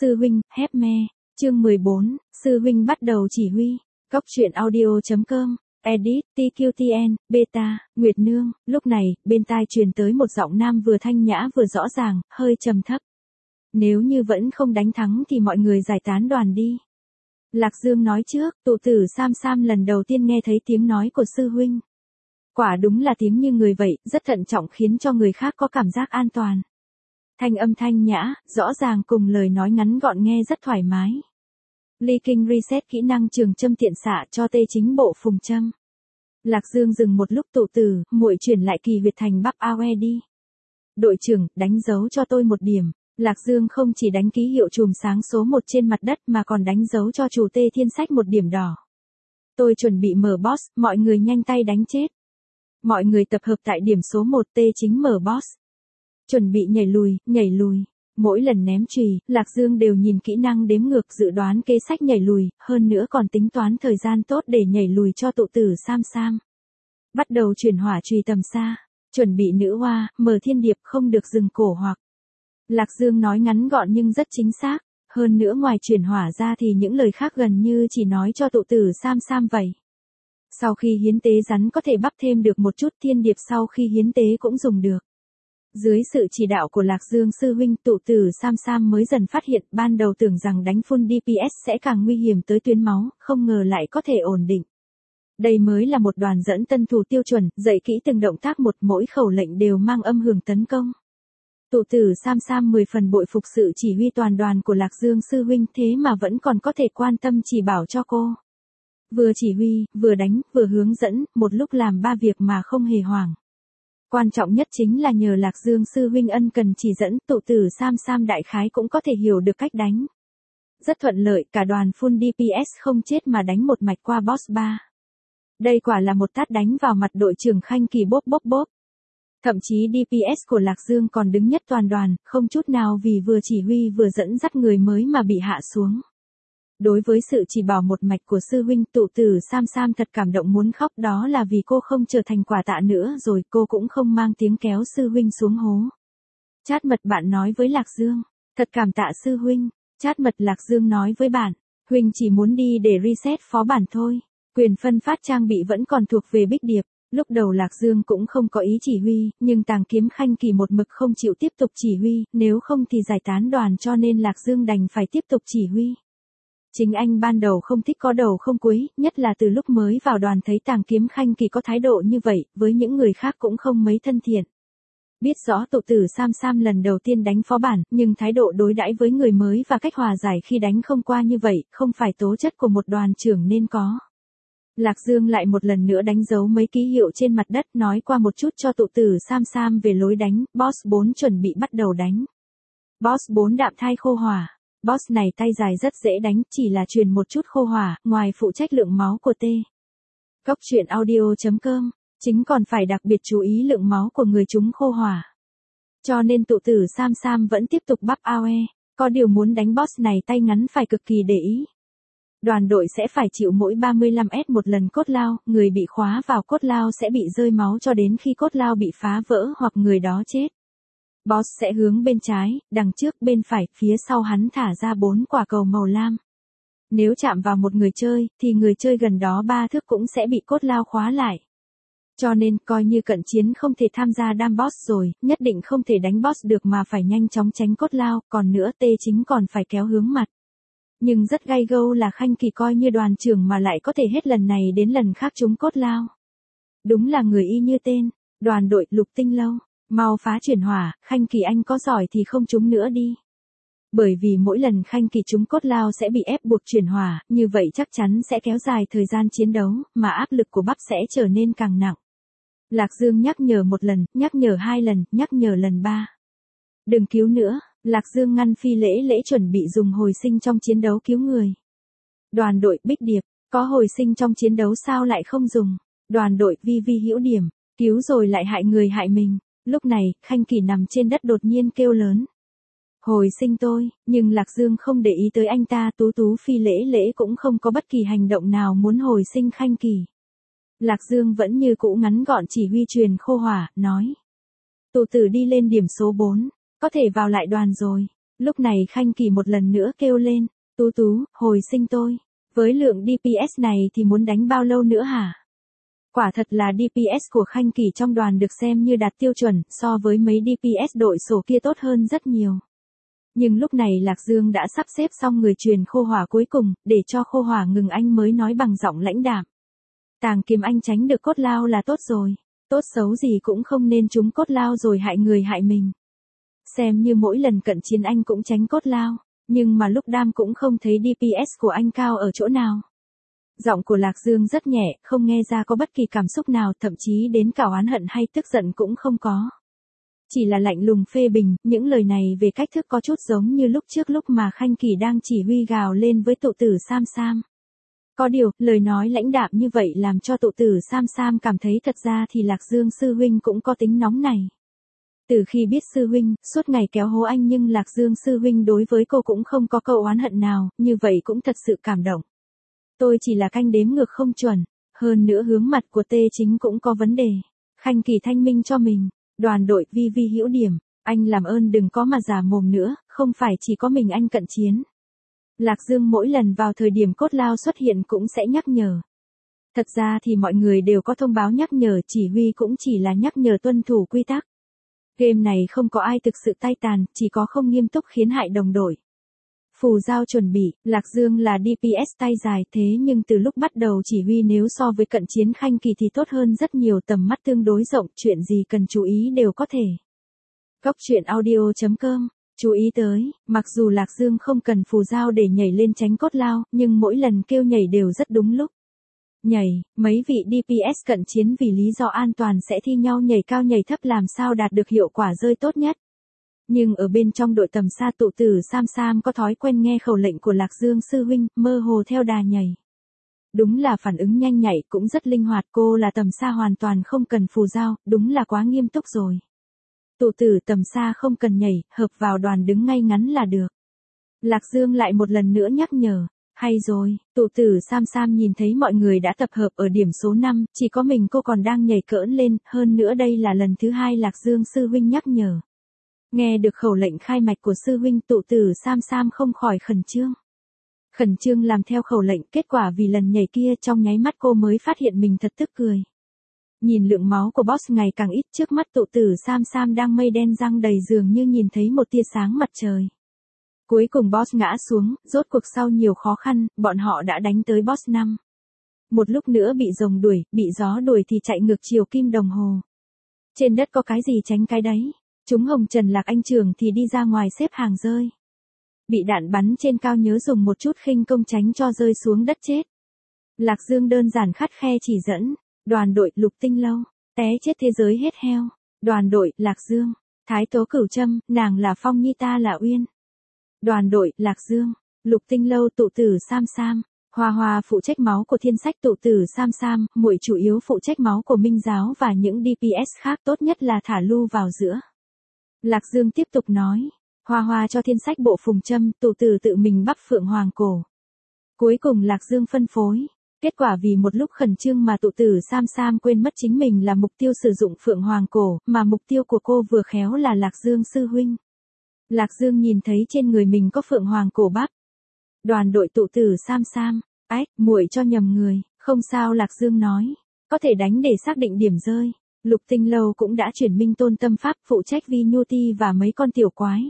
Sư huynh, hép me, chương 14, sư huynh bắt đầu chỉ huy, Cóc truyện audio.com, edit, TQTN, beta, Nguyệt Nương, lúc này, bên tai truyền tới một giọng nam vừa thanh nhã vừa rõ ràng, hơi trầm thấp. Nếu như vẫn không đánh thắng thì mọi người giải tán đoàn đi. Lạc Dương nói trước, tụ tử Sam Sam lần đầu tiên nghe thấy tiếng nói của sư huynh. Quả đúng là tiếng như người vậy, rất thận trọng khiến cho người khác có cảm giác an toàn. Thanh âm thanh nhã, rõ ràng cùng lời nói ngắn gọn nghe rất thoải mái. Ly Kinh reset kỹ năng trường châm tiện xạ cho tê chính bộ phùng châm. Lạc Dương dừng một lúc tụ tử, muội chuyển lại kỳ huyệt thành bắp awe đi. Đội trưởng, đánh dấu cho tôi một điểm. Lạc Dương không chỉ đánh ký hiệu chùm sáng số 1 trên mặt đất mà còn đánh dấu cho chủ tê thiên sách một điểm đỏ. Tôi chuẩn bị mở boss, mọi người nhanh tay đánh chết. Mọi người tập hợp tại điểm số 1 tê chính mở boss. Chuẩn bị nhảy lùi. Mỗi lần ném chùy, Lạc Dương đều nhìn kỹ năng đếm ngược dự đoán kế sách nhảy lùi, hơn nữa còn tính toán thời gian tốt để nhảy lùi cho tụ tử Sam Sam. Bắt đầu chuyển hỏa chùy tầm xa, chuẩn bị nữ hoa, mở thiên điệp không được dừng cổ hoặc. Lạc Dương nói ngắn gọn nhưng rất chính xác, hơn nữa ngoài chuyển hỏa ra thì những lời khác gần như chỉ nói cho tụ tử Sam Sam vậy. Sau khi hiến tế rắn có thể bắp thêm được một chút thiên điệp sau khi hiến tế cũng dùng được. Dưới sự chỉ đạo của Lạc Dương sư huynh tụ tử Sam Sam mới dần phát hiện ban đầu tưởng rằng đánh full DPS sẽ càng nguy hiểm tới tuyến máu, không ngờ lại có thể ổn định. Đây mới là một đoàn dẫn tân thủ tiêu chuẩn, dạy kỹ từng động tác một mỗi khẩu lệnh đều mang âm hưởng tấn công. Tụ tử Sam Sam 10 phần bội phục sự chỉ huy toàn đoàn của Lạc Dương sư huynh thế mà vẫn còn có thể quan tâm chỉ bảo cho cô. Vừa chỉ huy, vừa đánh, vừa hướng dẫn, một lúc làm 3 việc mà không hề hoảng. Quan trọng nhất chính là nhờ Lạc Dương sư huynh ân cần chỉ dẫn, tụ tử Sam Sam đại khái cũng có thể hiểu được cách đánh. Rất thuận lợi, cả đoàn full DPS không chết mà đánh một mạch qua boss 3. Đây quả là một tát đánh vào mặt đội trưởng Khanh Kỳ bốp. Thậm chí DPS của Lạc Dương còn đứng nhất toàn đoàn, không chút nào vì vừa chỉ huy vừa dẫn dắt người mới mà bị hạ xuống. Đối với sự chỉ bảo một mạch của sư huynh tụ tử Sam Sam thật cảm động muốn khóc, đó là vì cô không trở thành quả tạ nữa rồi cô cũng không mang tiếng kéo sư huynh xuống hố. Chát mật bạn nói với Lạc Dương, thật cảm tạ sư huynh. Chát mật Lạc Dương nói với bạn, huynh chỉ muốn đi để reset phó bản thôi. Quyền phân phát trang bị vẫn còn thuộc về Bích Điệp. Lúc đầu Lạc Dương cũng không có ý chỉ huy, nhưng Tàng Kiếm Khanh Kỳ một mực không chịu tiếp tục chỉ huy, nếu không thì giải tán đoàn cho nên Lạc Dương đành phải tiếp tục chỉ huy. Chính anh ban đầu không thích có đầu không cuối, nhất là từ lúc mới vào đoàn thấy Tàng Kiếm Khanh Kỳ có thái độ như vậy, với những người khác cũng không mấy thân thiện. Biết rõ tụ tử Sam Sam lần đầu tiên đánh phó bản, nhưng thái độ đối đãi với người mới và cách hòa giải khi đánh không qua như vậy, không phải tố chất của một đoàn trưởng nên có. Lạc Dương lại một lần nữa đánh dấu mấy ký hiệu trên mặt đất, nói qua một chút cho tụ tử Sam Sam về lối đánh, boss 4 chuẩn bị bắt đầu đánh. Boss 4 đạm thai khô hỏa. Boss này tay dài rất dễ đánh, chỉ là truyền một chút khô hỏa, ngoài phụ trách lượng máu của T. Cóc truyện audio.com, chính còn phải đặc biệt chú ý lượng máu của người chúng khô hỏa. Cho nên tụ tử Sam Sam vẫn tiếp tục bắp AOE, có điều muốn đánh boss này tay ngắn phải cực kỳ để ý. Đoàn đội sẽ phải chịu mỗi 35S một lần cốt lao, người bị khóa vào cốt lao sẽ bị rơi máu cho đến khi cốt lao bị phá vỡ hoặc người đó chết. Boss sẽ hướng bên trái, đằng trước, bên phải, phía sau hắn thả ra 4 quả cầu màu lam. Nếu chạm vào một người chơi, thì người chơi gần đó 3 thước cũng sẽ bị cốt lao khóa lại. Cho nên, coi như cận chiến không thể tham gia đam boss rồi, nhất định không thể đánh boss được mà phải nhanh chóng tránh cốt lao, còn nữa tê chính còn phải kéo hướng mặt. Nhưng rất gay go là Khanh Kỳ coi như đoàn trưởng mà lại có thể hết lần này đến lần khác trúng cốt lao. Đúng là người y như tên, đoàn đội Lục Tinh Lâu. Mau phá chuyển hỏa, Khanh Kỳ anh có giỏi thì không trúng nữa đi. Bởi vì mỗi lần Khanh Kỳ trúng cốt lao sẽ bị ép buộc chuyển hỏa, như vậy chắc chắn sẽ kéo dài thời gian chiến đấu, mà áp lực của bắp sẽ trở nên càng nặng. Lạc Dương nhắc nhở một lần, nhắc nhở 2 lần, nhắc nhở lần 3. Đừng cứu nữa, Lạc Dương ngăn Phi Lễ chuẩn bị dùng hồi sinh trong chiến đấu cứu người. Đoàn đội Bích Điệp, có hồi sinh trong chiến đấu sao lại không dùng? Đoàn đội Vi Hữu Điểm, cứu rồi lại hại người hại mình. Lúc này, Khanh Kỳ nằm trên đất đột nhiên kêu lớn. Hồi sinh tôi, nhưng Lạc Dương không để ý tới anh ta, Tú Phi Lễ cũng không có bất kỳ hành động nào muốn hồi sinh Khanh Kỳ. Lạc Dương vẫn như cũ ngắn gọn chỉ huy truyền khô hỏa, nói. Tụ tử đi lên điểm số 4, có thể vào lại đoàn rồi. Lúc này Khanh Kỳ một lần nữa kêu lên, Tú Tú, hồi sinh tôi. Với lượng DPS này thì muốn đánh bao lâu nữa hả? Quả thật là DPS của Khanh Kỳ trong đoàn được xem như đạt tiêu chuẩn, so với mấy DPS đội sổ kia tốt hơn rất nhiều. Nhưng lúc này Lạc Dương đã sắp xếp xong người truyền khô hỏa cuối cùng, để cho khô hỏa ngừng anh mới nói bằng giọng lãnh đạm. Tàng kiếm anh tránh được cốt lao là tốt rồi, tốt xấu gì cũng không nên trúng cốt lao rồi hại người hại mình. Xem như mỗi lần cận chiến anh cũng tránh cốt lao, nhưng mà lúc đam cũng không thấy DPS của anh cao ở chỗ nào. Giọng của Lạc Dương rất nhẹ, không nghe ra có bất kỳ cảm xúc nào, thậm chí đến cả oán hận hay tức giận cũng không có. Chỉ là lạnh lùng phê bình, những lời này về cách thức có chút giống như lúc trước lúc mà Khanh Kỳ đang chỉ huy gào lên với tụ tử Sam Sam. Có điều, lời nói lãnh đạm như vậy làm cho tụ tử Sam Sam cảm thấy thật ra thì Lạc Dương sư huynh cũng có tính nóng này. Từ khi biết sư huynh, suốt ngày kéo hố anh nhưng Lạc Dương sư huynh đối với cô cũng không có câu oán hận nào, như vậy cũng thật sự cảm động. Tôi chỉ là canh đếm ngược không chuẩn, hơn nữa hướng mặt của Tê Chính cũng có vấn đề. Khanh Kỳ thanh minh cho mình, đoàn đội Vi Vi hữu điểm, anh làm ơn đừng có mà giả mồm nữa, không phải chỉ có mình anh cận chiến. Lạc Dương mỗi lần vào thời điểm cốt lao xuất hiện cũng sẽ nhắc nhở. Thật ra thì mọi người đều có thông báo nhắc nhở, chỉ huy cũng chỉ là nhắc nhở tuân thủ quy tắc. Game này không có ai thực sự tay tàn, chỉ có không nghiêm túc khiến hại đồng đội. Phù giao chuẩn bị, Lạc Dương là DPS tay dài thế nhưng từ lúc bắt đầu chỉ huy nếu so với cận chiến Khanh Kỳ thì tốt hơn rất nhiều, tầm mắt tương đối rộng, chuyện gì cần chú ý đều có thể. Góc truyện audio.com, chú ý tới, mặc dù Lạc Dương không cần phù giao để nhảy lên tránh cốt lao, nhưng mỗi lần kêu nhảy đều rất đúng lúc. Nhảy, mấy vị DPS cận chiến vì lý do an toàn sẽ thi nhau nhảy cao nhảy thấp làm sao đạt được hiệu quả rơi tốt nhất. Nhưng ở bên trong đội tầm xa tụ tử Sam Sam có thói quen nghe khẩu lệnh của Lạc Dương sư huynh, mơ hồ theo đà nhảy. Đúng là phản ứng nhanh nhạy cũng rất linh hoạt, cô là tầm xa hoàn toàn không cần phù giao, đúng là quá nghiêm túc rồi. Tụ tử tầm xa không cần nhảy, hợp vào đoàn đứng ngay ngắn là được. Lạc Dương lại một lần nữa nhắc nhở. Hay rồi, tụ tử Sam Sam nhìn thấy mọi người đã tập hợp ở điểm số 5, chỉ có mình cô còn đang nhảy cỡn lên, hơn nữa đây là lần thứ 2 Lạc Dương sư huynh nhắc nhở. Nghe được khẩu lệnh khai mạch của sư huynh, tụ tử Sam Sam không khỏi khẩn trương. Khẩn trương làm theo khẩu lệnh, kết quả vì lần nhảy kia trong nháy mắt cô mới phát hiện mình thật tức cười. Nhìn lượng máu của boss ngày càng ít, trước mắt tụ tử Sam Sam đang mây đen răng đầy dường như nhìn thấy một tia sáng mặt trời. Cuối cùng boss ngã xuống, rốt cuộc sau nhiều khó khăn, bọn họ đã đánh tới boss 5. Một lúc nữa bị rồng đuổi, bị gió đuổi thì chạy ngược chiều kim đồng hồ. Trên đất có cái gì tránh cái đấy. Chúng Hồng Trần Lạc Anh Trường thì đi ra ngoài xếp hàng rơi. Bị đạn bắn trên cao nhớ dùng một chút khinh công tránh cho rơi xuống đất chết. Lạc Dương đơn giản khắt khe chỉ dẫn. Đoàn đội Lục Tinh Lâu, té chết thế giới hết heo. Đoàn đội Lạc Dương, Thái Tố Cửu Trâm, nàng là Phong Nhi ta là Uyên. Đoàn đội Lạc Dương, Lục Tinh Lâu tụ tử Sam Sam, Hoa Hoa phụ trách máu của Thiên Sách tụ tử Sam Sam, muội chủ yếu phụ trách máu của Minh Giáo và những DPS khác, tốt nhất là thả Lu vào giữa. Lạc Dương tiếp tục nói, Hoa Hoa cho Thiên Sách bộ phùng châm, tụ tử tự mình bắp phượng hoàng cổ. Cuối cùng Lạc Dương phân phối. Kết quả vì một lúc khẩn trương mà tụ tử Sam Sam quên mất chính mình là mục tiêu sử dụng phượng hoàng cổ, mà mục tiêu của cô vừa khéo là Lạc Dương sư huynh. Lạc Dương nhìn thấy trên người mình có phượng hoàng cổ bắp. Đoàn đội tụ tử Sam Sam, ách, muội cho nhầm người, không sao. Lạc Dương nói, có thể đánh để xác định điểm rơi. Lục Tinh Lâu cũng đã chuyển Minh Tôn Tâm Pháp phụ trách Vi Nhu Ti và mấy con tiểu quái.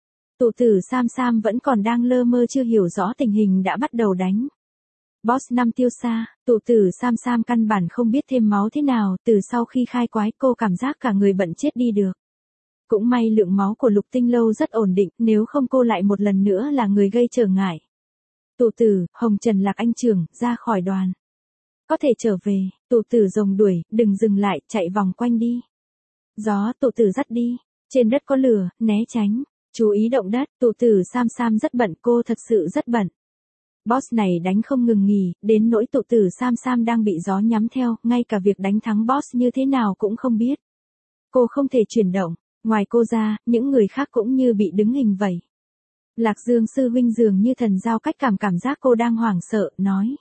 Tụ tử Sam Sam vẫn còn đang lơ mơ chưa hiểu rõ tình hình đã bắt đầu đánh. Boss 5 tiêu xa, tụ tử Sam Sam căn bản không biết thêm máu thế nào, từ sau khi khai quái cô cảm giác cả người bận chết đi được. Cũng may lượng máu của Lục Tinh Lâu rất ổn định, nếu không cô lại một lần nữa là người gây trở ngại. Tụ tử, Hồng Trần Lạc Anh Trường, ra khỏi đoàn. Có thể trở về, tụ tử rồng đuổi, đừng dừng lại, chạy vòng quanh đi. Gió, tụ tử dắt đi, trên đất có lửa, né tránh, chú ý động đất, tụ tử Sam Sam rất bận, cô thật sự rất bận. Boss này đánh không ngừng nghỉ, đến nỗi tụ tử Sam Sam đang bị gió nhắm theo, ngay cả việc đánh thắng boss như thế nào cũng không biết. Cô không thể chuyển động, ngoài cô ra, những người khác cũng như bị đứng hình vậy. Lạc Dương sư huynh dường như thần giao cách cảm giác cô đang hoảng sợ, nói.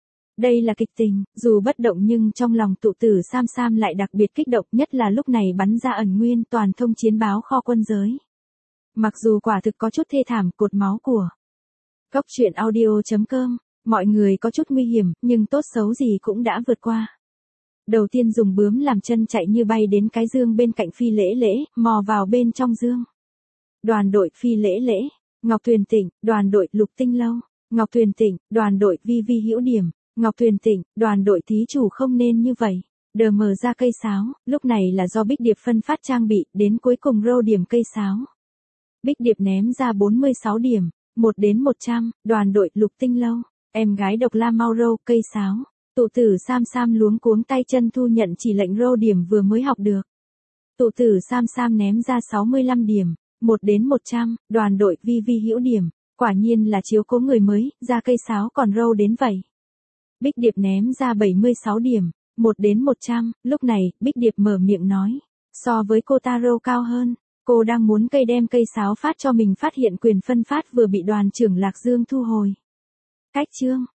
Đây là kịch tình, dù bất động nhưng trong lòng tụ tử Sam Sam lại đặc biệt kích động, nhất là lúc này bắn ra ẩn nguyên toàn thông chiến báo kho quân giới. Mặc dù quả thực có chút thê thảm, cột máu của. Góc truyện audio.com, mọi người có chút nguy hiểm, nhưng tốt xấu gì cũng đã vượt qua. Đầu tiên dùng bướm làm chân chạy như bay đến cái dương bên cạnh Phi Lễ Lễ, mò vào bên trong dương. Đoàn đội Phi Lễ Lễ, Ngọc Tuyền Tịnh, đoàn đội Lục Tinh Lâu, Ngọc Tuyền Tịnh, đoàn đội Vi Vi Hữu Điểm, Ngọc Tuyền Tịnh, đoàn đội thí chủ không nên như vậy. Đờ mờ ra cây sáo, lúc này là do Bích Điệp phân phát trang bị, đến cuối cùng rô điểm cây sáo. Bích Điệp ném ra 46 điểm, 1 đến 100, đoàn đội Lục Tinh Lâu, em gái Độc La mau rô cây sáo. Tụ tử Sam Sam luống cuống tay chân thu nhận chỉ lệnh rô điểm vừa mới học được. Tụ tử Sam Sam ném ra 65 điểm, 1 đến 100, đoàn đội Vi Vi Hữu Điểm, quả nhiên là chiếu cố người mới, ra cây sáo còn rô đến vậy. Bích Điệp ném ra 76 điểm, 1 đến 100, lúc này, Bích Điệp mở miệng nói, so với cô ta rô cao hơn, cô đang muốn cây đem cây sáo phát cho mình phát hiện quyền phân phát vừa bị đoàn trưởng Lạc Dương thu hồi. Cách chương.